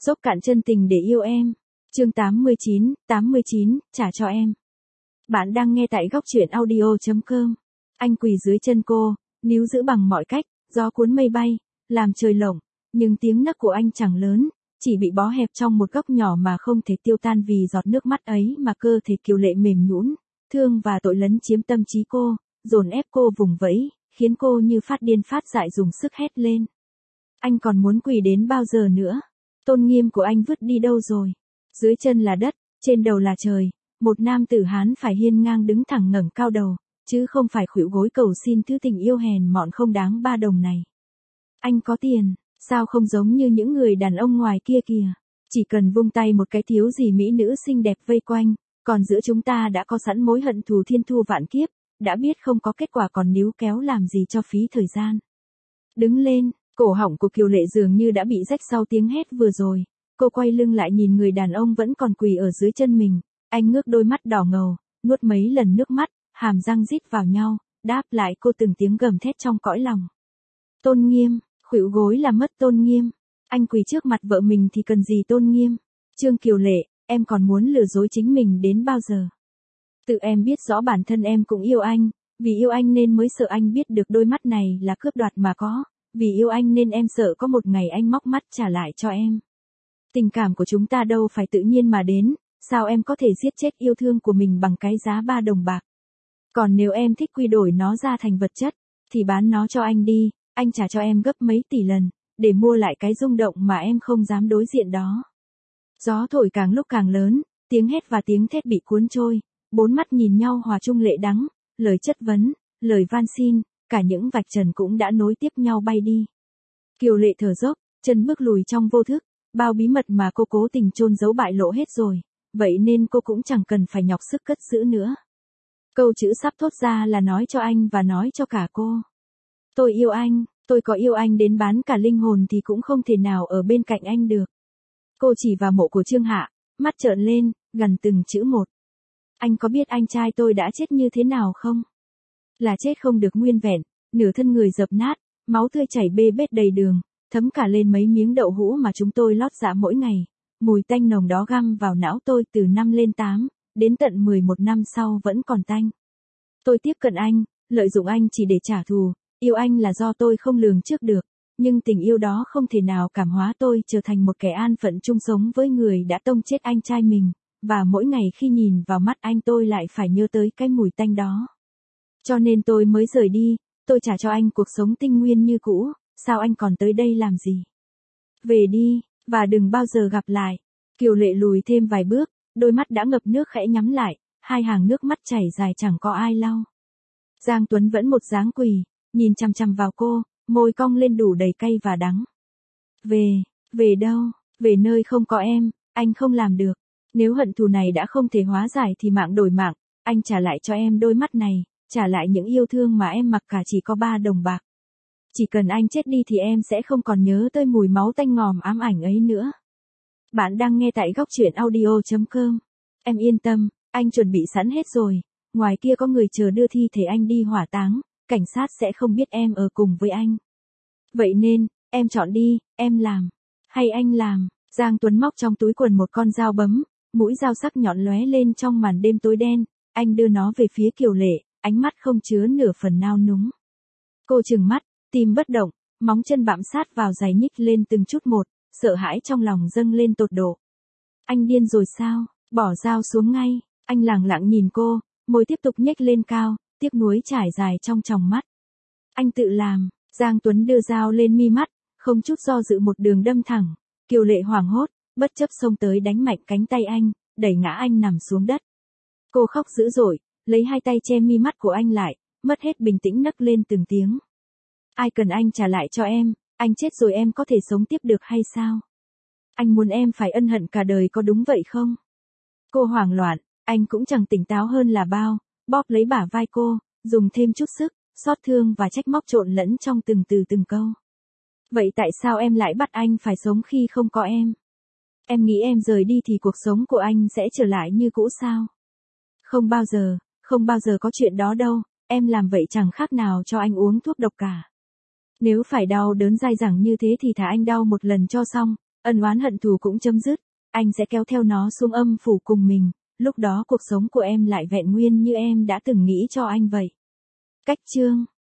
Dốc cạn chân tình để yêu em. Chương 89, trả cho em. Bạn đang nghe tại góc truyện audio.com. Anh quỳ dưới chân cô, níu giữ bằng mọi cách, gió cuốn mây bay, làm trời lộng, nhưng tiếng nấc của anh chẳng lớn, chỉ bị bó hẹp trong một góc nhỏ mà không thể tiêu tan vì giọt nước mắt ấy mà cơ thể Kiều Lệ mềm nhũn, thương và tội lấn chiếm tâm trí cô, dồn ép cô vùng vẫy, khiến cô như phát điên phát dại dùng sức hét lên. Anh còn muốn quỳ đến bao giờ nữa? Tôn nghiêm của anh vứt đi đâu rồi? Dưới chân là đất, trên đầu là trời, một nam tử Hán phải hiên ngang đứng thẳng ngẩng cao đầu, chứ không phải khuỵu gối cầu xin thứ tình yêu hèn mọn không đáng ba đồng này. Anh có tiền, sao không giống như những người đàn ông ngoài kia kìa? Chỉ cần vung tay một cái thiếu gì mỹ nữ xinh đẹp vây quanh, còn giữa chúng ta đã có sẵn mối hận thù thiên thu vạn kiếp, đã biết không có kết quả còn níu kéo làm gì cho phí thời gian. Đứng lên, cổ họng của Kiều Lệ dường như đã bị rách sau tiếng hét vừa rồi. Cô quay lưng lại nhìn người đàn ông vẫn còn quỳ ở dưới chân mình, anh ngước đôi mắt đỏ ngầu, nuốt mấy lần nước mắt, hàm răng rít vào nhau, đáp lại cô từng tiếng gầm thét trong cõi lòng. Tôn nghiêm, khuỵu gối là mất tôn nghiêm, anh quỳ trước mặt vợ mình thì cần gì tôn nghiêm? Trương Kiều Lệ, em còn muốn lừa dối chính mình đến bao giờ? Tự em biết rõ bản thân em cũng yêu anh, vì yêu anh nên mới sợ anh biết được đôi mắt này là cướp đoạt mà có, vì yêu anh nên em sợ có một ngày anh móc mắt trả lại cho em. Tình cảm của chúng ta đâu phải tự nhiên mà đến, sao em có thể giết chết yêu thương của mình bằng cái giá 3 đồng bạc? Còn nếu em thích quy đổi nó ra thành vật chất, thì bán nó cho anh đi, anh trả cho em gấp mấy tỷ lần, để mua lại cái rung động mà em không dám đối diện đó. Gió thổi càng lúc càng lớn, tiếng hét và tiếng thét bị cuốn trôi, bốn mắt nhìn nhau hòa chung lệ đắng, lời chất vấn, lời van xin, cả những vạch trần cũng đã nối tiếp nhau bay đi. Kiều Lệ thở dốc, chân bước lùi trong vô thức. Bao bí mật mà cô cố tình chôn giấu bại lộ hết rồi, vậy nên cô cũng chẳng cần phải nhọc sức cất giữ nữa. Câu chữ sắp thốt ra là nói cho anh và nói cho cả cô. Tôi yêu anh, tôi có yêu anh đến bán cả linh hồn thì cũng không thể nào ở bên cạnh anh được. Cô chỉ vào mộ của Trương Hạ, mắt trợn lên, gần từng chữ một. Anh có biết anh trai tôi đã chết như thế nào không? Là chết không được nguyên vẹn, nửa thân người dập nát, máu tươi chảy bê bết đầy đường. Thấm cả lên mấy miếng đậu hũ mà chúng tôi lót dạ mỗi ngày, mùi tanh nồng đó găm vào não tôi từ 5 lên 8, đến tận 11 năm sau vẫn còn tanh. Tôi tiếp cận anh, lợi dụng anh chỉ để trả thù, yêu anh là do tôi không lường trước được, nhưng tình yêu đó không thể nào cảm hóa tôi trở thành một kẻ an phận chung sống với người đã tông chết anh trai mình, và mỗi ngày khi nhìn vào mắt anh tôi lại phải nhớ tới cái mùi tanh đó. Cho nên tôi mới rời đi, tôi trả cho anh cuộc sống tinh nguyên như cũ. Sao anh còn tới đây làm gì? Về đi, và đừng bao giờ gặp lại. Kiều Lệ lùi thêm vài bước, đôi mắt đã ngập nước khẽ nhắm lại, hai hàng nước mắt chảy dài chẳng có ai lau. Giang Tuấn vẫn một dáng quỳ, nhìn chằm chằm vào cô, môi cong lên đủ đầy cay và đắng. Về đâu? Về nơi không có em, anh không làm được. Nếu hận thù này đã không thể hóa giải thì mạng đổi mạng, anh trả lại cho em đôi mắt này, trả lại những yêu thương mà em mặc cả chỉ có 3 đồng bạc. Chỉ cần anh chết đi thì em sẽ không còn nhớ tới mùi máu tanh ngòm ám ảnh ấy nữa. Bạn đang nghe tại góc truyện audio.com. Em yên tâm, anh chuẩn bị sẵn hết rồi. Ngoài kia có người chờ đưa thi thể anh đi hỏa táng, cảnh sát sẽ không biết em ở cùng với anh. Vậy nên, em chọn đi, em làm. Hay anh làm. Giang Tuấn móc trong túi quần một con dao bấm, mũi dao sắc nhọn lóe lên trong màn đêm tối đen. Anh đưa nó về phía Kiều Lệ, ánh mắt không chứa nửa phần nao núng. Cô trừng mắt. Tim bất động, móng chân bám sát vào giày nhích lên từng chút một, sợ hãi trong lòng dâng lên tột độ. Anh điên rồi sao? Bỏ dao xuống ngay, anh lẳng lặng nhìn cô, môi tiếp tục nhếch lên cao, tiếc nuối trải dài trong tròng mắt. Anh tự làm, Giang Tuấn đưa dao lên mi mắt, không chút do dự một đường đâm thẳng. Kiều Lệ hoảng hốt, bất chấp xông tới đánh mạnh cánh tay anh, đẩy ngã anh nằm xuống đất. Cô khóc dữ dội, lấy hai tay che mi mắt của anh lại, mất hết bình tĩnh nấc lên từng tiếng. Ai cần anh trả lại cho em, anh chết rồi em có thể sống tiếp được hay sao? Anh muốn em phải ân hận cả đời có đúng vậy không? Cô hoảng loạn, anh cũng chẳng tỉnh táo hơn là bao, bóp lấy bả vai cô, dùng thêm chút sức, xót thương và trách móc trộn lẫn trong từng từ từng câu. Vậy tại sao em lại bắt anh phải sống khi không có em? Em nghĩ em rời đi thì cuộc sống của anh sẽ trở lại như cũ sao? Không bao giờ có chuyện đó đâu, em làm vậy chẳng khác nào cho anh uống thuốc độc cả. Nếu phải đau đớn dai dẳng như thế thì thà anh đau một lần cho xong, Ân oán hận thù cũng chấm dứt, anh sẽ kéo theo nó xuống âm phủ cùng mình, lúc đó cuộc sống của em lại vẹn nguyên như em đã từng nghĩ cho anh vậy. Cách chương